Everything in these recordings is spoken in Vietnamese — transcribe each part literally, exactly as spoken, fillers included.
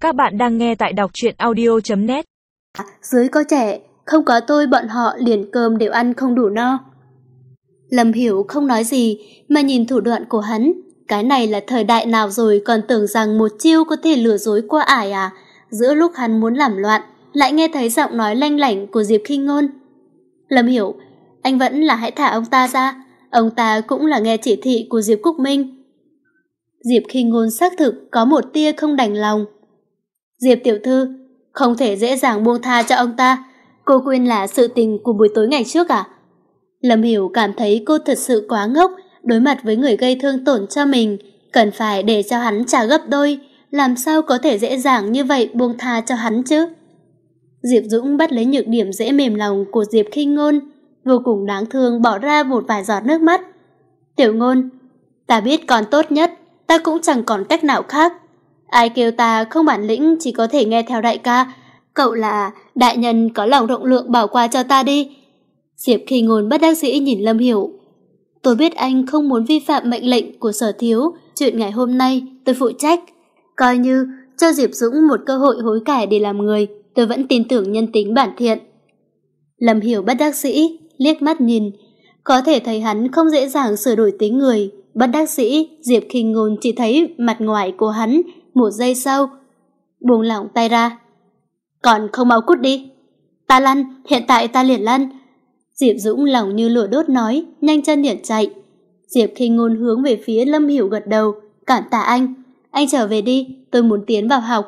Các bạn đang nghe tại đọc truyện audio chấm net. Dưới có trẻ, không có tôi bọn họ liền cơm đều ăn không đủ no. Lâm Hiểu không nói gì mà nhìn thủ đoạn của hắn. Cái này là thời đại nào rồi còn tưởng rằng một chiêu có thể lừa dối qua ải à? Giữa lúc hắn muốn làm loạn, lại nghe thấy giọng nói lanh lảnh của Diệp Khinh Ngôn. Lâm Hiểu, anh vẫn là hãy thả ông ta ra. Ông ta cũng là nghe chỉ thị của Diệp Cúc Minh. Diệp Khinh Ngôn xác thực có một tia không đành lòng. Diệp tiểu thư, không thể dễ dàng buông tha cho ông ta. Cô quên là sự tình của buổi tối ngày trước à? Lâm Hiểu cảm thấy cô thật sự quá ngốc, đối mặt với người gây thương tổn cho mình, cần phải để cho hắn trả gấp đôi, làm sao có thể dễ dàng như vậy buông tha cho hắn chứ? Diệp Dũng bắt lấy nhược điểm dễ mềm lòng của Diệp Khinh Ngôn, vô cùng đáng thương bỏ ra một vài giọt nước mắt. Tiểu Ngôn, ta biết còn tốt nhất, ta cũng chẳng còn cách nào khác. Ai kêu ta không bản lĩnh chỉ có thể nghe theo đại ca, cậu là đại nhân có lòng rộng lượng bỏ qua cho ta đi. Diệp Khinh Ngôn bất đắc dĩ nhìn Lâm Hiểu. Tôi biết anh không muốn vi phạm mệnh lệnh của Sở thiếu, chuyện ngày hôm nay tôi phụ trách. Coi như cho Diệp Dũng một cơ hội hối cải để làm người, tôi vẫn tin tưởng nhân tính bản thiện. Lâm Hiểu bất đắc dĩ, liếc mắt nhìn, có thể thấy hắn không dễ dàng sửa đổi tính người. Bất đắc dĩ, Diệp Khinh Ngôn chỉ thấy mặt ngoài của hắn, một giây sau, buông lỏng tay ra. Còn không mau cút đi. Ta lăn, hiện tại ta liền lăn. Diệp Dũng lòng như lửa đốt nói, nhanh chân liền chạy. Diệp Khinh Ngôn hướng về phía Lâm Hiểu gật đầu, cản tạ anh. Anh trở về đi, tôi muốn tiến vào học.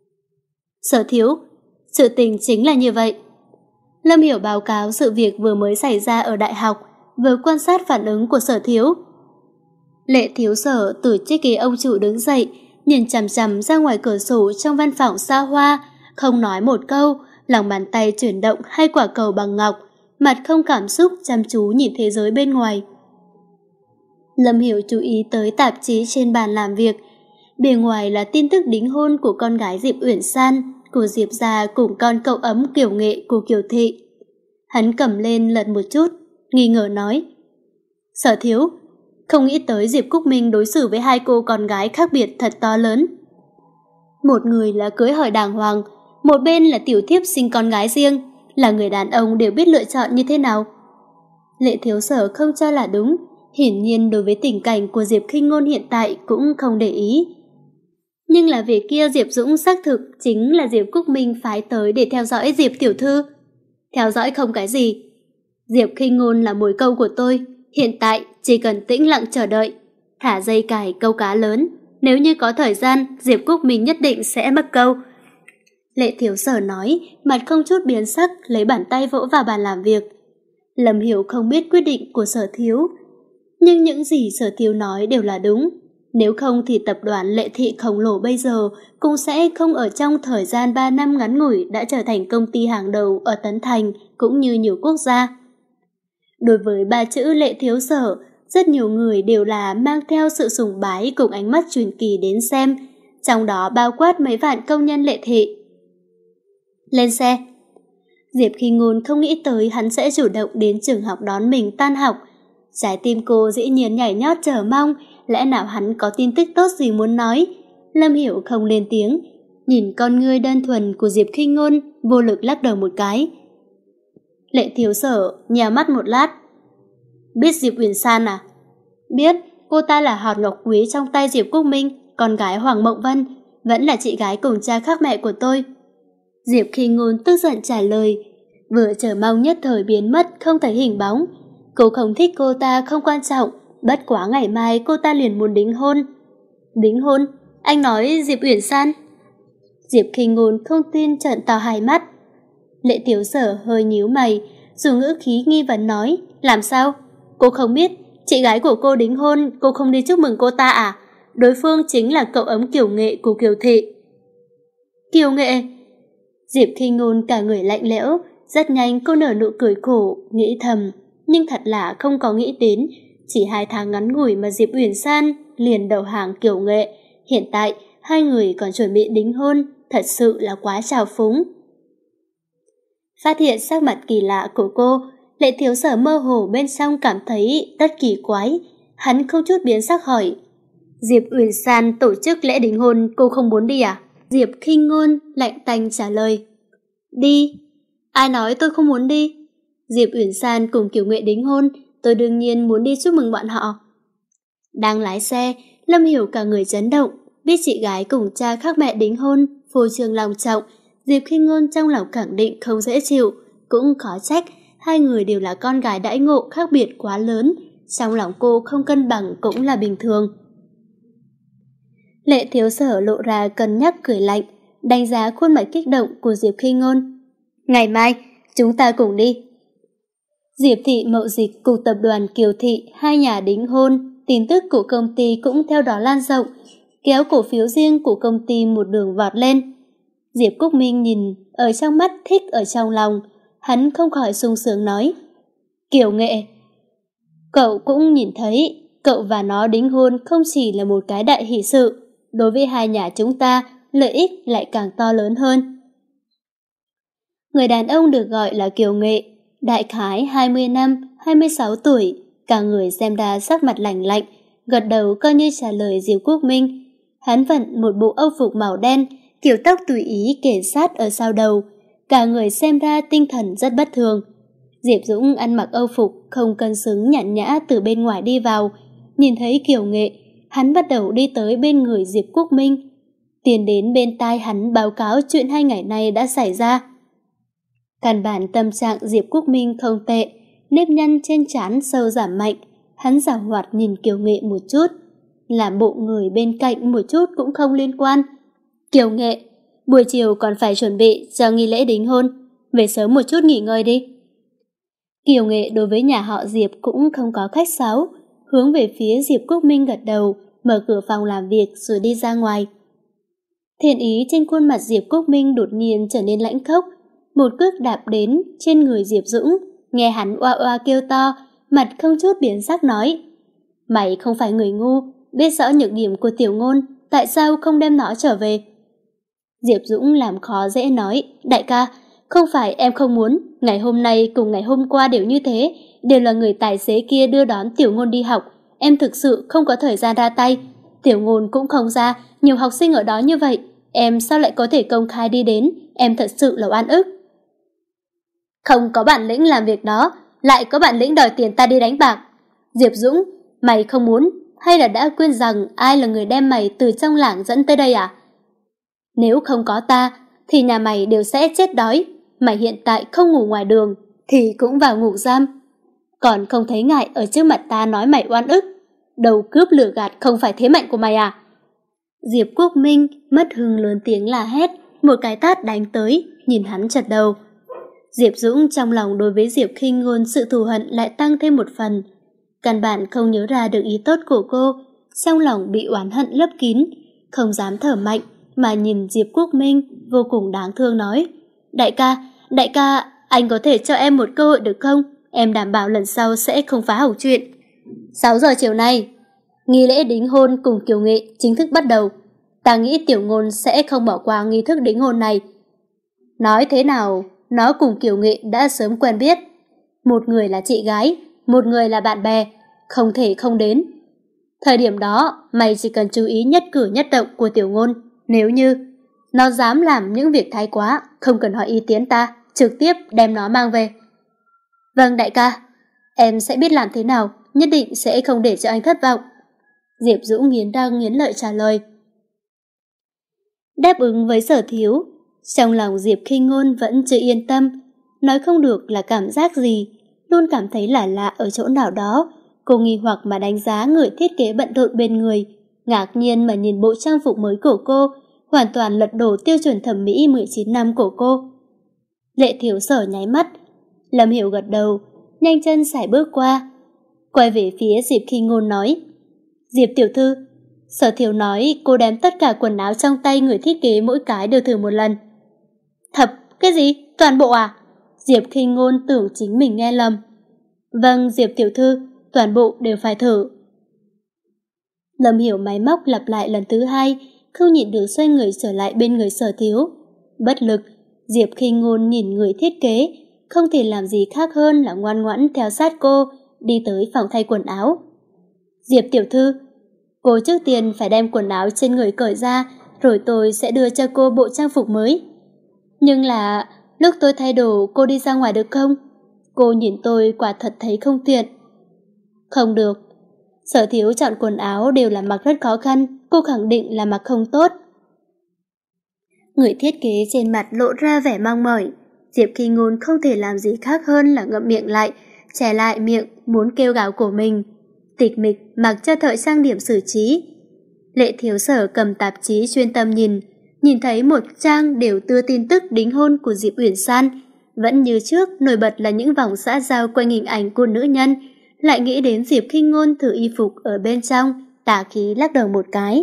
Sở thiếu, sự tình chính là như vậy. Lâm Hiểu báo cáo sự việc vừa mới xảy ra ở đại học, vừa quan sát phản ứng của Sở thiếu. Lệ thiếu Sở từ chiếc ghế ông chủ đứng dậy, nhìn chằm chằm ra ngoài cửa sổ trong văn phòng xa hoa, không nói một câu, lòng bàn tay chuyển động hai quả cầu bằng ngọc, mặt không cảm xúc chăm chú nhìn thế giới bên ngoài. Lâm Hiểu chú ý tới tạp chí trên bàn làm việc, bề ngoài là tin tức đính hôn của con gái Diệp Uyển San, của Diệp gia cùng con cậu ấm Kiều Nghệ của Kiều Thị. Hắn cầm lên lật một chút, nghi ngờ nói: Sở thiếu, không nghĩ tới Diệp Cúc Minh đối xử với hai cô con gái khác biệt thật to lớn. Một người là cưới hỏi đàng hoàng, một bên là tiểu thiếp sinh con gái riêng, là người đàn ông đều biết lựa chọn như thế nào. Lệ thiếu Sở không cho là đúng, hiển nhiên đối với tình cảnh của Diệp Khinh Ngôn hiện tại cũng không để ý. Nhưng là về kia Diệp Dũng xác thực chính là Diệp Cúc Minh phái tới để theo dõi Diệp tiểu thư. Theo dõi không cái gì. Diệp Khinh Ngôn là mồi câu của tôi, hiện tại chỉ cần tĩnh lặng chờ đợi, thả dây cài câu cá lớn. Nếu như có thời gian, Diệp Cúc Minh nhất định sẽ mắc câu. Lệ thiếu Sở nói, mặt không chút biến sắc, lấy bàn tay vỗ vào bàn làm việc. Lâm Hiểu không biết quyết định của Sở thiếu, nhưng những gì Sở thiếu nói đều là đúng. Nếu không thì tập đoàn Lệ Thị khổng lồ bây giờ cũng sẽ không ở trong thời gian ba năm ngắn ngủi đã trở thành công ty hàng đầu ở Tấn Thành cũng như nhiều quốc gia. Đối với ba chữ Lệ thiếu Sở, rất nhiều người đều là mang theo sự sùng bái cùng ánh mắt truyền kỳ đến xem, trong đó bao quát mấy vạn công nhân Lệ Thị. Lên xe. Diệp Khinh Ngôn không nghĩ tới hắn sẽ chủ động đến trường học đón mình tan học. Trái tim cô dĩ nhiên nhảy nhót chờ mong, lẽ nào hắn có tin tức tốt gì muốn nói. Lâm Hiểu không lên tiếng, nhìn con ngươi đơn thuần của Diệp Khinh Ngôn, vô lực lắc đầu một cái. Lệ thiếu Sở nhèo mắt một lát. Biết Diệp Uyển San à? Biết, cô ta là hòn ngọc quý trong tay Diệp Cúc Minh, con gái Hoàng Mộng Vân, vẫn là chị gái cùng cha khác mẹ của tôi. Diệp Khinh Ngôn tức giận trả lời, vừa chờ mong nhất thời biến mất không thấy hình bóng. Cô không thích cô ta không quan trọng, bất quá ngày mai cô ta liền muốn đính hôn. Đính hôn? Anh nói Diệp Uyển San? Diệp Khinh Ngôn không tin trợn to hai mắt. Lệ thiếu Sở hơi nhíu mày, dùng ngữ khí nghi vấn nói, làm sao? Cô không biết, chị gái của cô đính hôn, cô không đi chúc mừng cô ta à? Đối phương chính là cậu ấm Kiều Nghệ của Kiều Thị. Kiều Nghệ? Diệp Khinh Ngôn cả người lạnh lẽo, rất nhanh cô nở nụ cười khổ, nghĩ thầm, nhưng thật là không có nghĩ đến, chỉ hai tháng ngắn ngủi mà Diệp Uyển San liền đầu hàng Kiều Nghệ, hiện tại hai người còn chuẩn bị đính hôn, thật sự là quá trào phúng. Phát hiện sắc mặt kỳ lạ của cô, Lệ thiếu Sở mơ hồ bên trong cảm thấy rất kỳ quái, hắn không chút biến sắc hỏi, Diệp Uyển San tổ chức lễ đính hôn cô không muốn đi à? Diệp khinh ngôn lạnh tanh trả lời. Đi. Ai nói tôi không muốn đi? Diệp Uyển San cùng Kiều Nghệ đính hôn, tôi đương nhiên muốn đi chúc mừng bọn họ. Đang lái xe, Lâm Hiểu cả người chấn động, biết chị gái cùng cha khác mẹ đính hôn, phô trương lòng trọng. Diệp khinh ngôn trong lòng khẳng định không dễ chịu, cũng khó trách, hai người đều là con gái đãi ngộ khác biệt quá lớn, trong lòng cô không cân bằng cũng là bình thường. Lệ Thiếu Sở lộ ra cân nhắc cười lạnh, đánh giá khuôn mặt kích động của Diệp khinh ngôn. Ngày mai, chúng ta cùng đi. Diệp Thị Mậu Dịch cùng tập đoàn Kiều Thị hai nhà đính hôn, tin tức của công ty cũng theo đó lan rộng, kéo cổ phiếu riêng của công ty một đường vọt lên. Diệp Cúc Minh nhìn ở trong mắt, thích ở trong lòng, hắn không khỏi sung sướng nói. Kiều Nghệ, cậu cũng nhìn thấy, cậu và nó đính hôn không chỉ là một cái đại hỷ sự, đối với hai nhà chúng ta, lợi ích lại càng to lớn hơn. Người đàn ông được gọi là Kiều Nghệ, đại khái hai mươi năm, hai mươi sáu tuổi, cả người xem ra sắc mặt lạnh lạnh, gật đầu coi như trả lời Diệp Quốc Minh. Hắn vận một bộ âu phục màu đen, kiểu tóc tùy ý kể sát ở sau đầu, cả người xem ra tinh thần rất bất thường. Diệp Dũng ăn mặc âu phục không cân xứng nhàn nhã từ bên ngoài đi vào, nhìn thấy Kiều Nghệ, hắn bắt đầu đi tới bên người Diệp Quốc Minh, tiến đến bên tai hắn báo cáo chuyện hai ngày nay đã xảy ra. Căn bản tâm trạng Diệp Quốc Minh không tệ, nếp nhăn trên trán sâu giảm mạnh, hắn giảo hoạt nhìn Kiều Nghệ một chút, làm bộ người bên cạnh một chút cũng không liên quan. Kiều Nghệ, buổi chiều còn phải chuẩn bị cho nghi lễ đính hôn, về sớm một chút nghỉ ngơi đi. Kiều Nghệ đối với nhà họ Diệp cũng không có khách sáo, hướng về phía Diệp Quốc Minh gật đầu, mở cửa phòng làm việc rồi đi ra ngoài. Thiện ý trên khuôn mặt Diệp Quốc Minh đột nhiên trở nên lãnh khốc, một cước đạp đến trên người Diệp Dũng, nghe hắn oa oa kêu to, mặt không chút biến sắc nói. Mày không phải người ngu, biết rõ nhược điểm của Tiểu Ngôn, tại sao không đem nó trở về? Diệp Dũng làm khó dễ nói, đại ca, không phải em không muốn, ngày hôm nay cùng ngày hôm qua đều như thế, đều là người tài xế kia đưa đón Tiểu Ngôn đi học, em thực sự không có thời gian ra tay. Tiểu Ngôn cũng không ra, nhiều học sinh ở đó như vậy, em sao lại có thể công khai đi đến, em thật sự là oan ức. Không có bản lĩnh làm việc đó, lại có bản lĩnh đòi tiền ta đi đánh bạc. Diệp Dũng, mày không muốn, hay là đã quên rằng ai là người đem mày từ trong làng dẫn tới đây à? Nếu không có ta, thì nhà mày đều sẽ chết đói. Mày hiện tại không ngủ ngoài đường, thì cũng vào ngủ giam. Còn không thấy ngại ở trước mặt ta nói mày oan ức. Đầu cướp lửa gạt không phải thế mạnh của mày à? Diệp Quốc Minh mất hứng lớn tiếng la hét, một cái tát đánh tới, nhìn hắn chật đầu. Diệp Dũng trong lòng đối với Diệp khinh ngôn sự thù hận lại tăng thêm một phần. Căn bản không nhớ ra được ý tốt của cô, trong lòng bị oán hận lấp kín, không dám thở mạnh mà nhìn Diệp Quốc Minh vô cùng đáng thương nói. Đại ca, đại ca, anh có thể cho em một cơ hội được không? Em đảm bảo lần sau sẽ không phá hỏng chuyện. sáu giờ chiều nay, nghi lễ đính hôn cùng Kiều Nghệ chính thức bắt đầu. Ta nghĩ Tiểu Ngôn sẽ không bỏ qua nghi thức đính hôn này. Nói thế nào, nó cùng Kiều Nghệ đã sớm quen biết. Một người là chị gái, một người là bạn bè, không thể không đến. Thời điểm đó, mày chỉ cần chú ý nhất cử nhất động của Tiểu Ngôn. Nếu như nó dám làm những việc thái quá, không cần hỏi ý kiến ta, trực tiếp đem nó mang về. Vâng đại ca, em sẽ biết làm thế nào, nhất định sẽ không để cho anh thất vọng. Diệp Dũng nghiến răng nghiến lợi trả lời. Đáp ứng với Sở Thiếu, trong lòng Diệp khinh ngôn vẫn chưa yên tâm, nói không được là cảm giác gì, luôn cảm thấy lạ lạ ở chỗ nào đó. Cô nghi hoặc mà đánh giá người thiết kế bận rộn bên người, ngạc nhiên mà nhìn bộ trang phục mới của cô, hoàn toàn lật đổ tiêu chuẩn thẩm mỹ mười chín năm của cô. Lệ Thiếu Sở nháy mắt, Lâm Hiểu gật đầu, nhanh chân sải bước qua, quay về phía Diệp khinh ngôn nói. Diệp tiểu thư, Sở Thiếu nói cô đem tất cả quần áo trong tay người thiết kế mỗi cái đều thử một lần. Thật, cái gì? Toàn bộ à? Diệp khinh ngôn tưởng chính mình nghe lầm. Vâng Diệp tiểu thư, toàn bộ đều phải thử. Lâm Hiểu máy móc lặp lại lần thứ hai, không nhịn được xoay người trở lại bên người Sở Thiếu. Bất lực, Diệp khinh ngôn nhìn người thiết kế, không thể làm gì khác hơn là ngoan ngoãn theo sát cô, đi tới phòng thay quần áo. Diệp tiểu thư, cô trước tiên phải đem quần áo trên người cởi ra, rồi tôi sẽ đưa cho cô bộ trang phục mới. Nhưng là lúc tôi thay đồ cô đi ra ngoài được không? Cô nhìn tôi quả thật thấy không tiện. Không được. Sở Thiếu chọn quần áo đều là mặc rất khó khăn, cô khẳng định là mặc không tốt. Người thiết kế trên mặt lộ ra vẻ mong mỏi. Diệp Khi Ngôn không thể làm gì khác hơn là ngậm miệng lại, che lại miệng muốn kêu gào của mình. Tịch mịch mặc cho thợ trang điểm xử trí. Lệ Thiếu Sở cầm tạp chí chuyên tâm nhìn, nhìn thấy một trang đều đưa tin tức đính hôn của Diệp Uyển San. Vẫn như trước, nổi bật là những vòng xã giao quanh hình ảnh của nữ nhân, lại nghĩ đến Diệp Khi Ngôn thử y phục ở bên trong, tà khí lắc đầu một cái.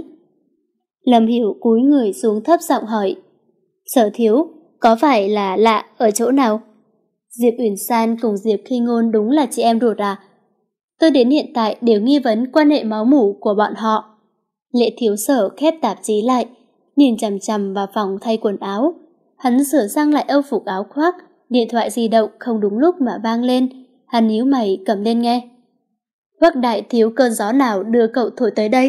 Lâm Hiểu cúi người xuống thấp giọng hỏi, Sở Thiếu, có phải là lạ ở chỗ nào? Diệp Uyển San cùng Diệp Khi Ngôn đúng là chị em ruột à? Tôi đến hiện tại đều nghi vấn quan hệ máu mủ của bọn họ. Lệ Thiếu Sở khép tạp chí lại, nhìn chằm chằm vào phòng thay quần áo. Hắn sửa sang lại âu phục áo khoác, điện thoại di động không đúng lúc mà vang lên. Hắn nhíu mày cầm lên nghe. Hoắc đại thiếu cơn gió nào đưa cậu thổi tới đây?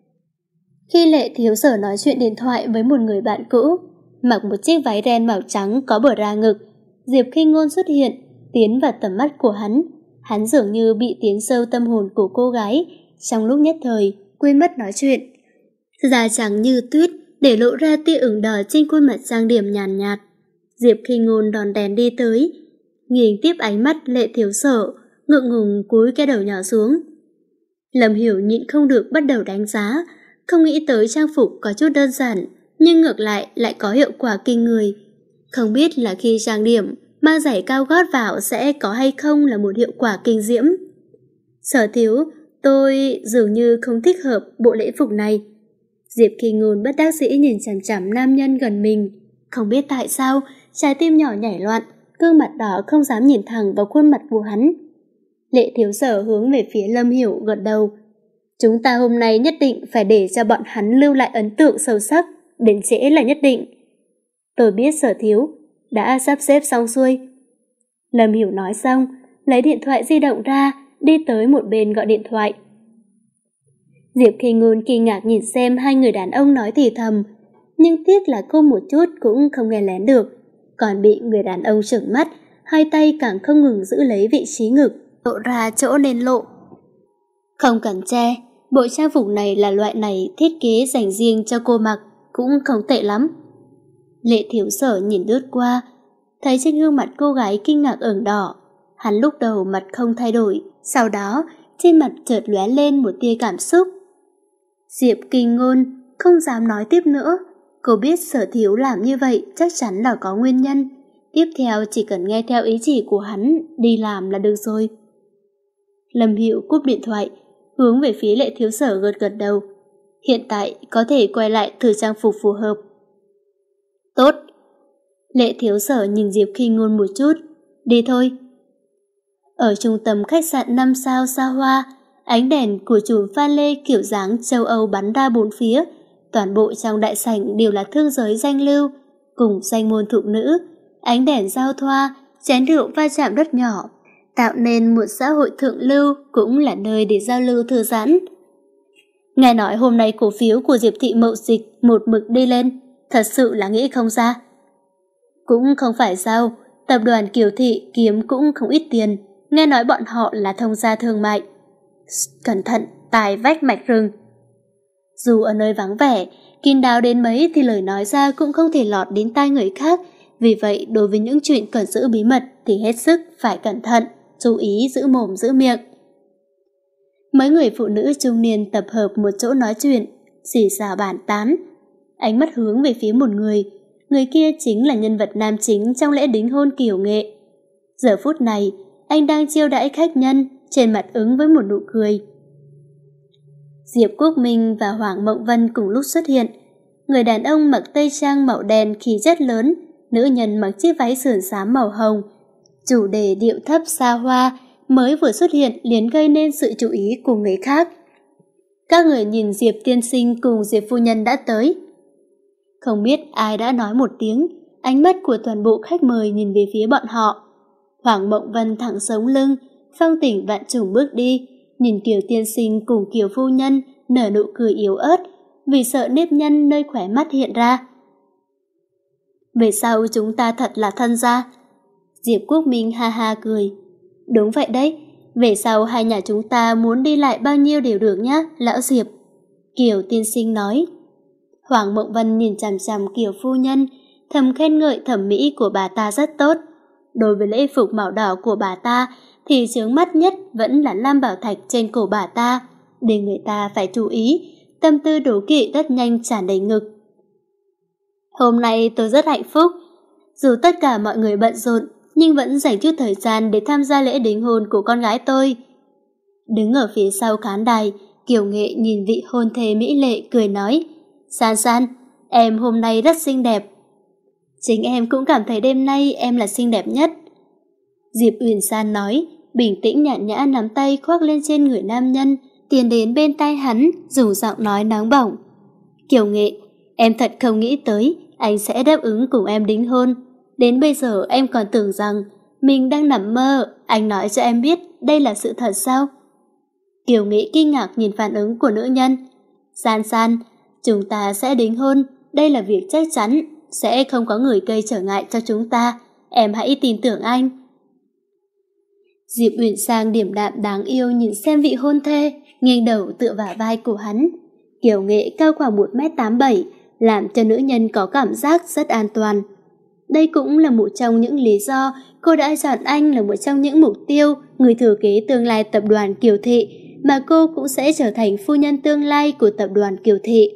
Khi Lệ Thiếu Sở nói chuyện điện thoại với một người bạn cũ, mặc một chiếc váy ren màu trắng có bờ ra ngực, Diệp Khi Ngôn xuất hiện, tiến vào tầm mắt của hắn. Hắn dường như bị tiến sâu tâm hồn của cô gái, trong lúc nhất thời quên mất nói chuyện. Da trắng như tuyết, để lộ ra tia ửng đỏ trên khuôn mặt trang điểm nhàn nhạt, nhạt. Diệp Khi Ngôn đòn đèn đi tới, nhìn tiếp ánh mắt Lệ Thiếu Sở, ngượng ngùng cúi cái đầu nhỏ xuống. Lâm Hiểu nhịn không được bắt đầu đánh giá, không nghĩ tới trang phục có chút đơn giản, nhưng ngược lại lại có hiệu quả kinh người. Không biết là khi trang điểm, mang giày cao gót vào sẽ có hay không là một hiệu quả kinh diễm. Sở Thiếu, tôi dường như không thích hợp bộ lễ phục này. Diệp Khi Ngôn bất đắc dĩ nhìn chằm chằm nam nhân gần mình. Không biết tại sao, trái tim nhỏ nhảy loạn, gương mặt đỏ không dám nhìn thẳng vào khuôn mặt của hắn. Lệ Thiếu Sở hướng về phía Lâm Hiểu gật đầu. Chúng ta hôm nay nhất định phải để cho bọn hắn lưu lại ấn tượng sâu sắc, đến trễ là nhất định. Tôi biết Sở Thiếu, đã sắp xếp xong xuôi. Lâm Hiểu nói xong, lấy điện thoại di động ra, đi tới một bên gọi điện thoại. Diệp Khi Ngôn kinh ngạc nhìn xem hai người đàn ông nói thì thầm, nhưng tiếc là cô một chút cũng không nghe lén được, còn bị người đàn ông trừng mắt, hai tay càng không ngừng giữ lấy vị trí ngực, lộ ra chỗ nên lộ. Không cần che, bộ trang phục này là loại này thiết kế dành riêng cho cô mặc, cũng không tệ lắm. Lệ Thiếu Sở nhìn lướt qua, thấy trên gương mặt cô gái kinh ngạc ửng đỏ. Hắn lúc đầu mặt không thay đổi, sau đó trên mặt chợt lóe lên một tia cảm xúc. Diệp Khi Ngôn không dám nói tiếp nữa. Cô biết Sở Thiếu làm như vậy chắc chắn là có nguyên nhân. Tiếp theo chỉ cần nghe theo ý chỉ của hắn đi làm là được rồi. Lâm Hiểu cúp điện thoại, hướng về phía Lệ Thiếu Sở gật gật đầu. Hiện tại có thể quay lại thử trang phục phù hợp. Tốt. Lệ Thiếu Sở nhìn Diệp Khi Ngôn một chút. Đi thôi. Ở trung tâm khách sạn năm sao xa hoa, ánh đèn của chùm pha lê kiểu dáng châu Âu bắn ra bốn phía. Toàn bộ trong đại sảnh đều là thương giới danh lưu, cùng danh môn thục nữ. Ánh đèn giao thoa, chén rượu va chạm rất nhỏ, tạo nên một xã hội thượng lưu, cũng là nơi để giao lưu thư giãn. Nghe nói hôm nay cổ phiếu của Diệp Thị Mậu Dịch một mực đi lên, thật sự là nghĩ không ra. Cũng không phải sao, tập đoàn Kiều Thị kiếm cũng không ít tiền, nghe nói bọn họ là thông gia thương mại. Cẩn thận, tài vách mạch rừng. Dù ở nơi vắng vẻ, kín đáo đến mấy thì lời nói ra cũng không thể lọt đến tai người khác, vì vậy đối với những chuyện cần giữ bí mật thì hết sức phải cẩn thận, chú ý giữ mồm giữ miệng. Mấy người phụ nữ trung niên tập hợp một chỗ nói chuyện, xì xào bàn tán. Ánh mắt hướng về phía một người, người kia chính là nhân vật nam chính trong lễ đính hôn Kiều Nghệ. Giờ phút này, anh đang chiêu đãi khách nhân, trên mặt ứng với một nụ cười. Diệp Quốc Minh và Hoàng Mộng Vân cùng lúc xuất hiện. Người đàn ông mặc tây trang màu đen khí chất lớn, nữ nhân mặc chiếc váy sườn xám màu hồng. Chủ đề điệu thấp xa hoa mới vừa xuất hiện liền gây nên sự chú ý của người khác. Các người nhìn Diệp tiên sinh cùng Diệp phu nhân đã tới. Không biết ai đã nói một tiếng, ánh mắt của toàn bộ khách mời nhìn về phía bọn họ. Hoàng Mộng Vân thẳng sống lưng, phong tỉnh vạn trùng bước đi, nhìn Kiều tiên sinh cùng Kiều phu nhân nở nụ cười yếu ớt, vì sợ nếp nhăn nơi khóe mắt hiện ra. Về sau chúng ta thật là thân gia. Diệp Quốc Minh ha ha cười. Đúng vậy đấy, về sau hai nhà chúng ta muốn đi lại bao nhiêu đều được nhá, lão Diệp. Kiều tiên sinh nói. Hoàng Mộng Vân nhìn chằm chằm Kiều phu nhân, thầm khen ngợi thẩm mỹ của bà ta rất tốt. Đối với lễ phục màu đỏ của bà ta thì chướng mắt nhất vẫn là lam bảo thạch trên cổ bà ta, để người ta phải chú ý, tâm tư đố kỵ rất nhanh tràn đầy ngực. Hôm nay tôi rất hạnh phúc, dù tất cả mọi người bận rộn nhưng vẫn dành chút thời gian để tham gia lễ đính hôn của con gái tôi. Đứng ở phía sau khán đài, Kiều Nghệ nhìn vị hôn thê mỹ lệ cười nói, San San, em hôm nay rất xinh đẹp. Chính em cũng cảm thấy đêm nay em là xinh đẹp nhất. Diệp Uyển San nói, bình tĩnh nhàn nhã nắm tay khoác lên trên người nam nhân, tiến đến bên tai hắn, dùng giọng nói nóng bỏng. Kiều Nghệ, em thật không nghĩ tới anh sẽ đáp ứng cùng em đính hôn. Đến bây giờ em còn tưởng rằng mình đang nằm mơ, anh nói cho em biết đây là sự thật sao? Kiều Nghệ kinh ngạc nhìn phản ứng của nữ nhân. San San, chúng ta sẽ đính hôn, đây là việc chắc chắn, sẽ không có người gây trở ngại cho chúng ta, em hãy tin tưởng anh. Diệp Uyển Sang điềm đạm đáng yêu nhìn xem vị hôn thê, nghiêng đầu tựa vào vai của hắn. Kiều Nghệ cao khoảng một mét tám bảy, làm cho nữ nhân có cảm giác rất an toàn. Đây cũng là một trong những lý do cô đã chọn anh là một trong những mục tiêu người thừa kế tương lai tập đoàn Kiều Thị, mà cô cũng sẽ trở thành phu nhân tương lai của tập đoàn Kiều Thị.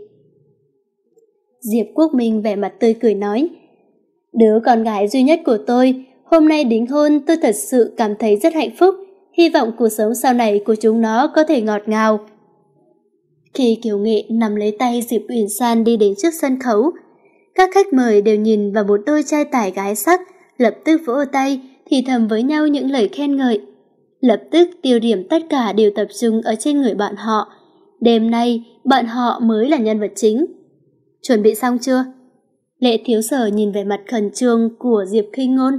Diệp Quốc Minh vẻ mặt tươi cười nói, đứa con gái duy nhất của tôi, hôm nay đính hôn tôi thật sự cảm thấy rất hạnh phúc, hy vọng cuộc sống sau này của chúng nó có thể ngọt ngào. Khi Kiều Nghệ nắm lấy tay Diệp Uyển San đi đến trước sân khấu, các khách mời đều nhìn vào một đôi trai tài gái sắc, lập tức vỗ tay, thì thầm với nhau những lời khen ngợi. Lập tức tiêu điểm tất cả đều tập trung ở trên người bọn họ. Đêm nay, bọn họ mới là nhân vật chính. Chuẩn bị xong chưa? Lệ Thiếu Sở nhìn về mặt khẩn trương của Diệp Khinh Ngôn.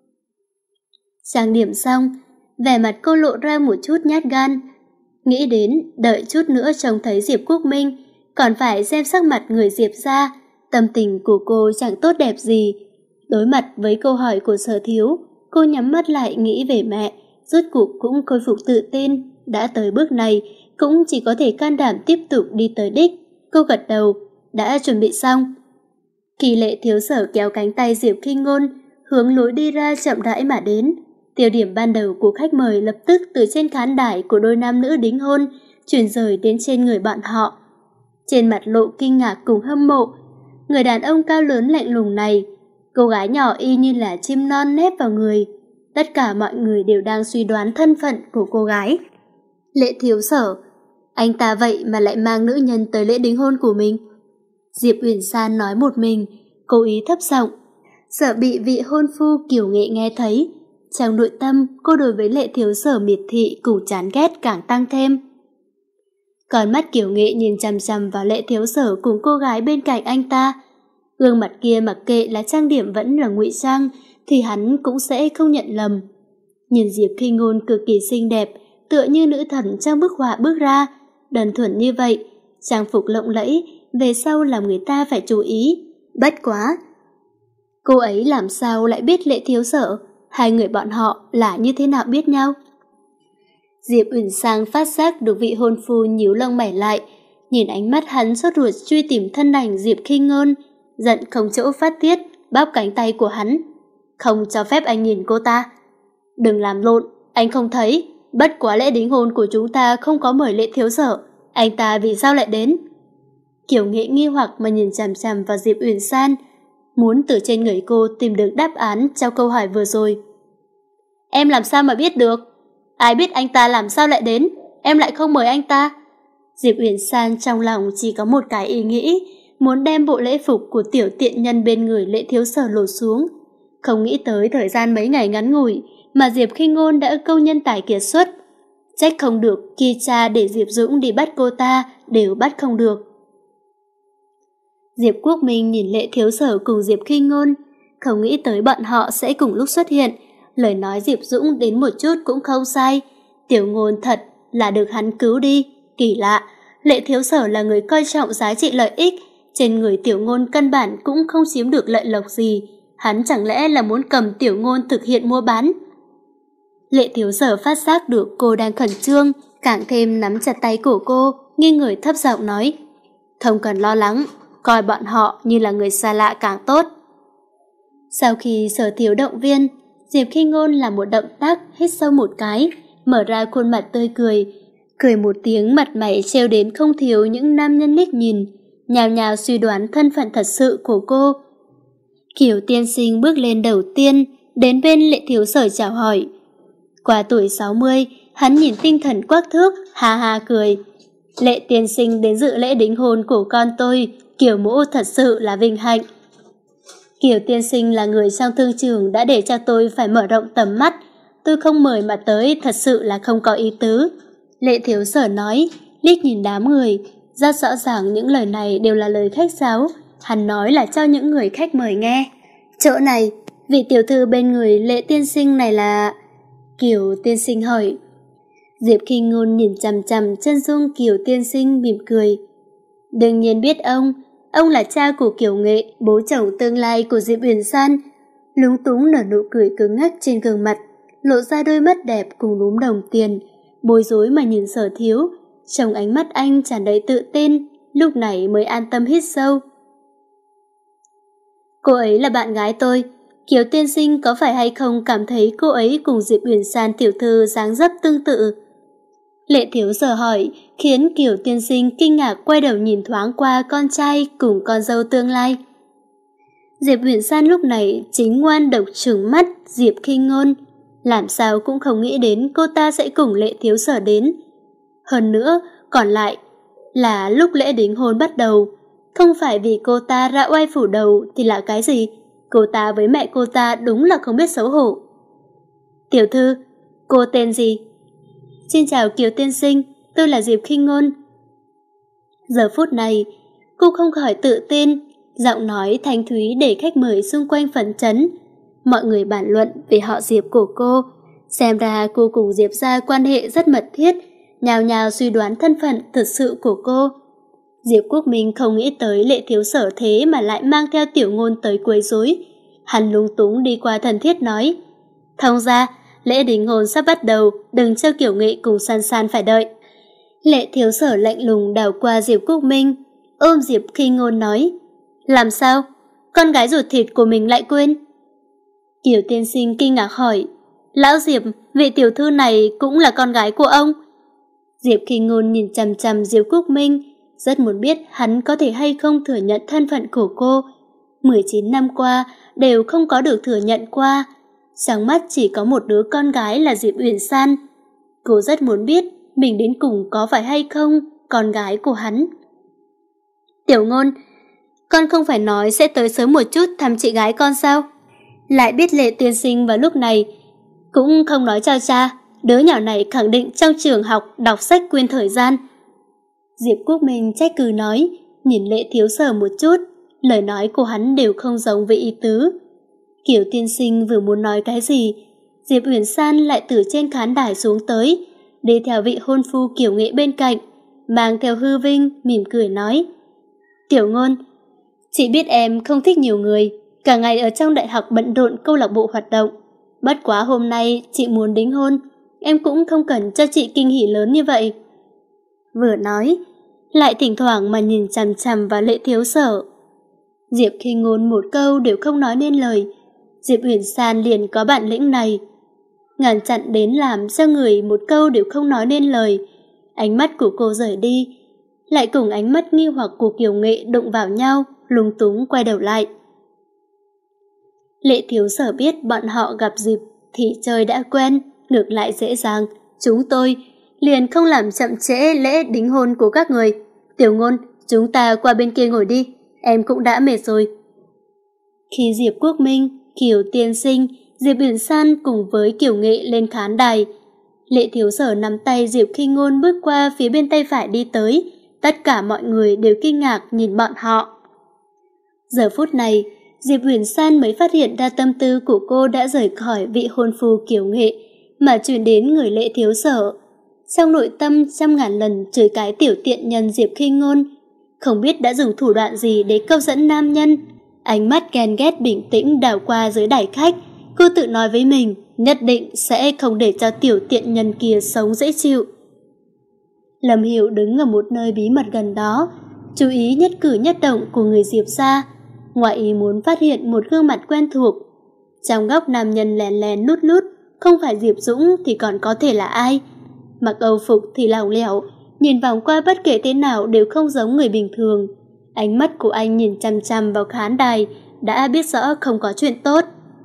Trang điểm xong, vẻ mặt cô lộ ra một chút nhát gan. Nghĩ đến, đợi chút nữa trông thấy Diệp Quốc Minh, còn phải xem sắc mặt người Diệp ra. Tâm tình của cô chẳng tốt đẹp gì. Đối mặt với câu hỏi của Sở Thiếu, cô nhắm mắt lại nghĩ về mẹ, rốt cuộc cũng khôi phục tự tin. Đã tới bước này, cũng chỉ có thể can đảm tiếp tục đi tới đích. Cô gật đầu, đã chuẩn bị xong. Khi Lệ Thiếu Sở kéo cánh tay Diệp Khinh Ngôn, hướng lối đi ra chậm rãi mà đến. Tiêu điểm ban đầu của khách mời lập tức từ trên khán đài của đôi nam nữ đính hôn chuyển rời đến trên người bọn họ. Trên mặt lộ kinh ngạc cùng hâm mộ, người đàn ông cao lớn lạnh lùng này, cô gái nhỏ y như là chim non nép vào người. Tất cả mọi người đều đang suy đoán thân phận của cô gái. Lệ Thiếu Sở, anh ta vậy mà lại mang nữ nhân tới lễ đính hôn của mình. Diệp Uyển San nói một mình, cố ý thấp giọng, sợ bị vị hôn phu Kiều Nghệ nghe thấy. Trong nội tâm, cô đối với Lệ Thiếu Sở miệt thị cùng chán ghét càng tăng thêm. Còn mắt Kiều Nghệ nhìn chằm chằm vào Lệ Thiếu Sở cùng cô gái bên cạnh anh ta. Gương mặt kia mặc kệ là trang điểm vẫn là ngụy trang, thì hắn cũng sẽ không nhận lầm. Nhìn Diệp Khinh Ngôn cực kỳ xinh đẹp, tựa như nữ thần trong bức họa bước ra, đơn thuần như vậy, trang phục lộng lẫy, về sau làm người ta phải chú ý. Bất quá, cô ấy làm sao lại biết Lệ Thiếu Sở? Hai người bọn họ là như thế nào biết nhau? Diệp Uyển Sang phát giác được vị hôn phu nhíu lông mày lại, nhìn ánh mắt hắn sốt ruột truy tìm thân ảnh Diệp Khinh Ngôn, giận không chỗ phát tiết, bóp cánh tay của hắn. Không cho phép anh nhìn cô ta. Đừng làm lộn, anh không thấy, bất quá lễ đính hôn của chúng ta không có mời Lệ Thiếu Sở, anh ta vì sao lại đến? Kiều Nghệ nghi hoặc mà nhìn chằm chằm vào Diệp Uyển San, muốn từ trên người cô tìm được đáp án cho câu hỏi vừa rồi. Em làm sao mà biết được? Ai biết anh ta làm sao lại đến? Em lại không mời anh ta. Diệp Uyển San trong lòng chỉ có một cái ý nghĩ, muốn đem bộ lễ phục của tiểu tiện nhân bên người Lệ Thiếu Sở lột xuống. Không nghĩ tới thời gian mấy ngày ngắn ngủi mà Diệp Khinh Ngôn đã câu nhân tài kiệt xuất. Trách không được khi cha để Diệp Dũng đi bắt cô ta đều bắt không được. Diệp Quốc Minh nhìn Lệ Thiếu Sở cùng Diệp Khinh Ngôn, không nghĩ tới bọn họ sẽ cùng lúc xuất hiện. Lời nói Diệp Dũng đến một chút cũng không sai. Tiểu Ngôn thật là được hắn cứu đi. Kỳ lạ, Lệ Thiếu Sở là người coi trọng giá trị lợi ích, trên người Tiểu Ngôn căn bản cũng không chiếm được lợi lộc gì. Hắn chẳng lẽ là muốn cầm Tiểu Ngôn thực hiện mua bán? Lệ Thiếu Sở phát giác được cô đang khẩn trương, càng thêm nắm chặt tay của cô, nghiêng người thấp giọng nói: "Không cần lo lắng, coi bọn họ như là người xa lạ càng tốt." Sau khi Sở Thiếu động viên, Diệp Khi Ngôn làm một động tác hít sâu một cái, mở ra khuôn mặt tươi cười, cười một tiếng mặt mày trêu đến không thiếu những nam nhân liếc nhìn, nhào nhào suy đoán thân phận thật sự của cô. Kiều tiên sinh bước lên đầu tiên, đến bên Lệ Thiếu Sở chào hỏi. Qua tuổi sáu mươi, hắn nhìn tinh thần quắc thước, ha ha cười. "Lệ tiên sinh đến dự lễ đính hôn của con tôi, Kiều mỗ thật sự là vinh hạnh." Kiều tiên sinh là người trong thương trường đã để cho tôi phải mở rộng tầm mắt, tôi không mời mà tới thật sự là không có ý tứ. Lệ Thiếu Sở nói, liếc nhìn đám người, rất rõ ràng những lời này đều là lời khách sáo, hắn nói là cho những người khách mời nghe. Chỗ này, vị tiểu thư bên người Lệ tiên sinh này là... Kiều tiên sinh hỏi. Diệp Khi Ngôn nhìn chằm chằm chân dung Kiều tiên sinh mỉm cười. Đương nhiên biết ông, ông là cha của Kiều Nghệ, bố chồng tương lai của Diệp Uyển San. Lúng túng nở nụ cười cứng ngắc trên gương mặt, lộ ra đôi mắt đẹp cùng núm đồng tiền, bối rối mà nhìn Sở Thiếu, trong ánh mắt anh tràn đầy tự tin, lúc này mới an tâm hít sâu. Cô ấy là bạn gái tôi, Kiều tiên sinh có phải hay không cảm thấy cô ấy cùng Diệp Uyển San tiểu thư dáng dấp tương tự? Lệ Thiếu Sở hỏi, khiến Kiều tiên sinh kinh ngạc quay đầu nhìn thoáng qua con trai cùng con dâu tương lai. Diệp Uyển San lúc này chính ngoan độc trừng mắt Diệp Khi Ngôn, làm sao cũng không nghĩ đến cô ta sẽ cùng Lệ Thiếu Sở đến. Hơn nữa, còn lại là lúc lễ đính hôn bắt đầu, không phải vì cô ta ra oai phủ đầu thì là cái gì? Cô ta với mẹ cô ta đúng là không biết xấu hổ. Tiểu thư, cô tên gì? Xin chào Kiều tiên sinh, tôi là Diệp Khi Ngôn. Giờ phút này, cô không khỏi tự tin, giọng nói thanh thúy để khách mời xung quanh phấn chấn. Mọi người bàn luận về họ Diệp của cô, xem ra cô cùng Diệp gia quan hệ rất mật thiết, nhào nhào suy đoán thân phận thực sự của cô. Diệp Quốc Minh không nghĩ tới Lệ Thiếu Sở thế mà lại mang theo Tiểu Ngôn tới quấy rối. Hắn lúng túng đi qua thân thiết nói, thông ra, lễ đính hôn sắp bắt đầu, đừng cho Kiều Nghệ cùng San San phải đợi. Lệ Thiếu Sở lạnh lùng đảo qua Diệp Quốc Minh, ôm Diệp Khi Ngôn nói, làm sao? Con gái ruột thịt của mình lại quên? Kiều tiên sinh kinh ngạc hỏi, lão Diệp, vị tiểu thư này cũng là con gái của ông? Diệp Khi Ngôn nhìn chằm chằm Diệp Quốc Minh, rất muốn biết hắn có thể hay không thừa nhận thân phận của cô. mười chín năm qua đều không có được thừa nhận qua. Trong mắt chỉ có một đứa con gái là Diệp Uyển San. Cô rất muốn biết mình đến cùng có phải hay không con gái của hắn. Tiểu Ngôn, con không phải nói sẽ tới sớm một chút thăm chị gái con sao? Lại biết Lệ tiên sinh vào lúc này, cũng không nói cho cha, đứa nhỏ này khẳng định trong trường học đọc sách quên thời gian. Diệp Quốc Minh trách cứ nói, nhìn Lệ Thiếu Sở một chút, lời nói của hắn đều không giống với ý tứ. Kiều tiên sinh vừa muốn nói cái gì, Diệp Uyển San lại từ trên khán đài xuống tới, đi theo vị hôn phu Kiều Nghệ bên cạnh, mang theo hư vinh, mỉm cười nói, Tiểu Ngôn, chị biết em không thích nhiều người, cả ngày ở trong đại học bận rộn câu lạc bộ hoạt động, bất quá hôm nay chị muốn đính hôn, em cũng không cần cho chị kinh hỉ lớn như vậy. Vừa nói, lại thỉnh thoảng mà nhìn chằm chằm vào Lệ Thiếu Sở. Diệp Khi Ngôn một câu đều không nói nên lời, Diệp Uyển San liền có bản lĩnh này. Ngăn chặn đến làm cho người một câu đều không nói nên lời, ánh mắt của cô rời đi, lại cùng ánh mắt nghi hoặc của Kiều Nghệ đụng vào nhau, lúng túng quay đầu lại. Lệ Thiếu Sở biết bọn họ gặp dịp thì chơi đã quen, ngược lại dễ dàng, chúng tôi liền không làm chậm trễ lễ đính hôn của các người. Tiểu Ngôn, chúng ta qua bên kia ngồi đi, em cũng đã mệt rồi. Khi Diệp Quốc Minh, Kiều tiên sinh, Diệp Uyển San cùng với Kiều Nghệ lên khán đài, Lệ Thiếu Sở nắm tay Diệp Khi Ngôn bước qua phía bên tay phải đi tới, tất cả mọi người đều kinh ngạc nhìn bọn họ. Giờ phút này, Diệp Uyển San mới phát hiện ra tâm tư của cô đã rời khỏi vị hôn phu Kiều Nghệ, mà chuyển đến người Lệ Thiếu Sở. trong nội tâm trăm ngàn lần chửi cái tiểu tiện nhân Diệp Khinh Ngôn. Không biết đã dùng thủ đoạn gì để câu dẫn nam nhân. Ánh mắt ghen ghét bình tĩnh đảo qua dưới đài khách, cô tự nói với mình nhất định sẽ không để cho tiểu tiện nhân kia sống dễ chịu. Lâm Hiểu đứng ở một nơi bí mật gần đó, chú ý nhất cử nhất động của người Diệp gia, ngoại ý muốn phát hiện một gương mặt quen thuộc. Trong góc nam nhân lén lén lút lút, không phải Diệp Dũng thì còn có thể là ai? Mặc âu phục thì lỏng lẻo, nhìn vòng qua bất kể thế nào đều không giống người bình thường. Ánh mắt của anh nhìn chằm chằm vào khán đài, đã biết rõ không có chuyện tốt.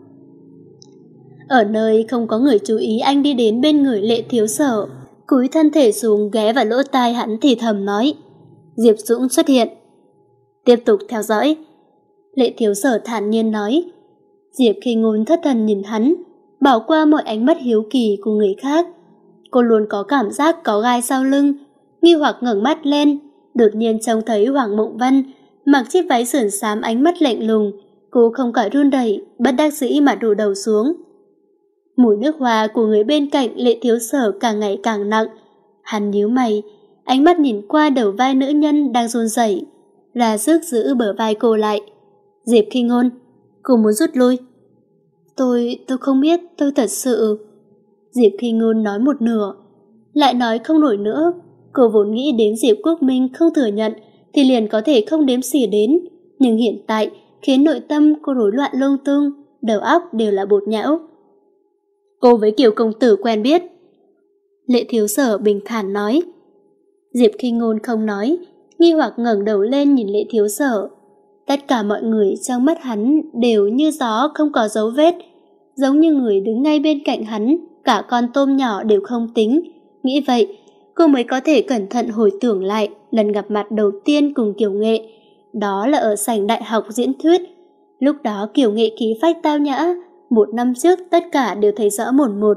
Ở nơi không có người chú ý, anh đi đến bên người Lệ Thiếu Sở, cúi thân thể xuống ghé vào lỗ tai hắn thì thầm nói: Diệp Dũng xuất hiện. Tiếp tục theo dõi. Lệ Thiếu Sở thản nhiên nói. Diệp Khinh Ngôn thất thần nhìn hắn, bỏ qua mọi ánh mắt hiếu kỳ của người khác. Cô luôn có cảm giác có gai sau lưng, nghi hoặc ngẩng mắt lên, đột nhiên trông thấy Hoàng Mộng Vân mặc chiếc váy sườn xám, ánh mắt lạnh lùng. Cô không khỏi run rẩy, bất đắc dĩ mà đổ đầu xuống. Mùi nước hoa của người bên cạnh Lệ Thiếu Sở càng ngày càng nặng. Hắn nhíu mày, ánh mắt nhìn qua đầu vai nữ nhân đang run rẩy, ra sức giữ bờ vai cô lại. Diệp Khinh Ngôn, cô muốn rút lui. Tôi, tôi không biết, tôi thật sự... Diệp Khinh Ngôn nói một nửa, lại nói không nổi nữa. Cô vốn nghĩ đến Diệp Quốc Minh không thừa nhận thì liền có thể không đếm xỉa đến, nhưng hiện tại khiến nội tâm cô rối loạn lung tung, đầu óc đều là bột nhão. Cô với Kiều công tử quen biết. Lệ Thiếu Sở bình thản nói. Diệp Khinh Ngôn không nói, nghi hoặc ngẩng đầu lên nhìn Lệ Thiếu Sở. Tất cả mọi người trong mắt hắn đều như gió không có dấu vết, giống như người đứng ngay bên cạnh hắn, cả con tôm nhỏ đều không tính. Nghĩ vậy, cô mới có thể cẩn thận hồi tưởng lại lần gặp mặt đầu tiên cùng Kiều Nghệ. Đó là ở sảnh đại học diễn thuyết. Lúc đó Kiều Nghệ khí phách tao nhã, một năm trước tất cả đều thấy rõ một một.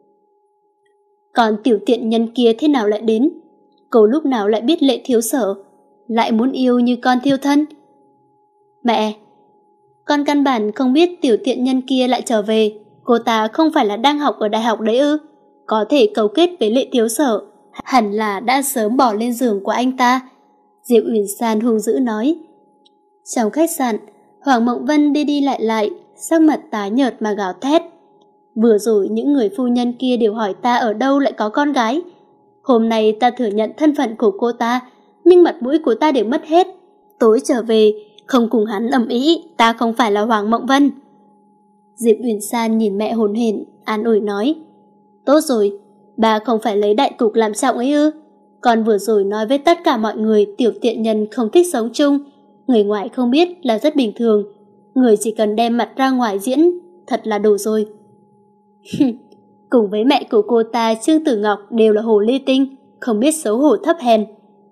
Còn tiểu tiện nhân kia thế nào lại đến? Cô lúc nào lại biết Lệ Thiếu Sở, lại muốn yêu như con thiêu thân? Mẹ, con căn bản không biết tiểu tiện nhân kia lại trở về. Cô ta không phải là đang học ở đại học đấy ư? Có thể cấu kết với Lệ Thiếu Sở, hẳn là đã sớm bỏ lên giường của anh ta. Diệp Uyển San hung dữ nói. Trong khách sạn, Hoàng Mộng Vân đi đi lại lại, sắc mặt tái nhợt mà gào thét. Vừa rồi những người phu nhân kia đều hỏi ta ở đâu lại có con gái. Hôm nay ta thừa nhận thân phận của cô ta, nhưng mặt mũi của ta đều mất hết. Tối trở về, không cùng hắn ầm ĩ, ta không phải là Hoàng Mộng Vân. Diệp Uyển San nhìn mẹ hồn hển, an ủi nói. Tốt rồi, bà không phải lấy đại cục làm trọng ấy ư? Còn vừa rồi nói với tất cả mọi người tiểu tiện nhân không thích sống chung, người ngoài không biết là rất bình thường. Người chỉ cần đem mặt ra ngoài diễn, thật là đủ rồi. Cùng với mẹ của cô ta Trương Tử Ngọc đều là hồ ly tinh, không biết xấu hổ thấp hèn.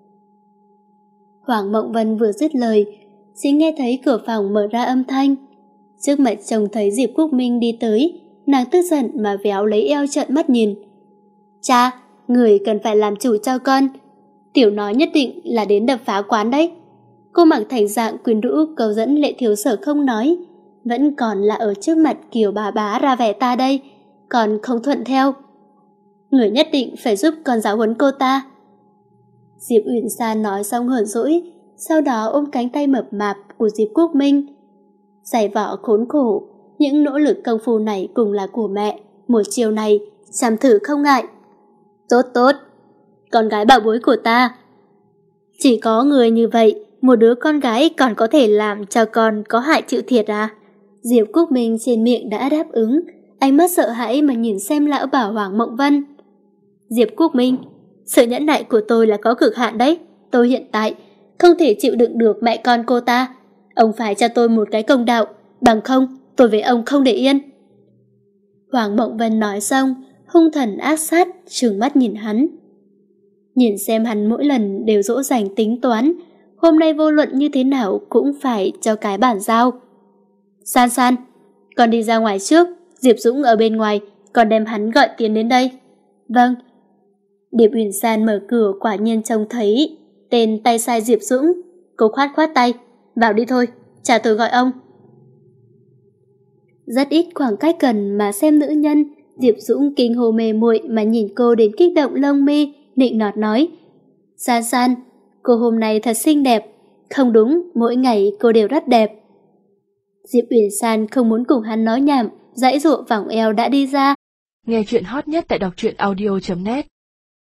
Hoàng Mộng Vân vừa dứt lời, chỉ nghe thấy cửa phòng mở ra âm thanh. Trước mặt trông thấy Diệp Quốc Minh đi tới, nàng tức giận mà véo lấy eo trợn mắt nhìn. Cha, người cần phải làm chủ cho con. Tiểu nói nhất định là đến đập phá quán đấy. Cô mặc thành dạng quyến rũ cầu dẫn Lệ Thiếu Sở không nói, vẫn còn là ở trước mặt Kiều bà bá ra vẻ ta đây, còn không thuận theo. Người nhất định phải giúp con giáo huấn cô ta. Diệp Uyển San nói xong hờn dỗi, sau đó ôm cánh tay mập mạp của Diệp Quốc Minh. Giày vỏ khốn khổ, những nỗ lực công phu này cùng là của mẹ, một chiều này chăm thử không ngại. Tốt tốt, con gái bảo bối của ta. Chỉ có người như vậy, một đứa con gái còn có thể làm cho con có hại chịu thiệt à? Diệp Quốc Minh trên miệng đã đáp ứng, ánh mắt sợ hãi mà nhìn xem lão bảo Hoàng Mộng Vân. Diệp Quốc Minh, sự nhẫn nại của tôi là có cực hạn đấy. Tôi hiện tại không thể chịu đựng được mẹ con cô ta. Ông phải cho tôi một cái công đạo, bằng không tôi với ông không để yên. Hoàng Mộng Vân nói xong, hung thần ác sát trừng mắt nhìn hắn. Nhìn xem hắn mỗi lần đều dỗ dành tính toán, hôm nay vô luận như thế nào cũng phải cho cái bản giao. San San, con đi ra ngoài trước, Diệp Dũng ở bên ngoài, con đem hắn gọi tiến đến đây. Vâng. Điệp Uyển San mở cửa quả nhiên trông thấy tên tay sai Diệp Dũng. Cô khoát khoát tay, vào đi thôi, trả tôi gọi ông. Rất ít khoảng cách gần mà xem nữ nhân, Diệp Dũng kinh hô mê muội mà nhìn cô đến kích động lông mi, nịnh nọt nói. San San, cô hôm nay thật xinh đẹp. Không đúng, mỗi ngày cô đều rất đẹp. Diệp Uyển San không muốn cùng hắn nói nhảm, giãy giụa vòng eo đã đi ra. Nghe chuyện hot nhất tại đọc truyện audio chấm net.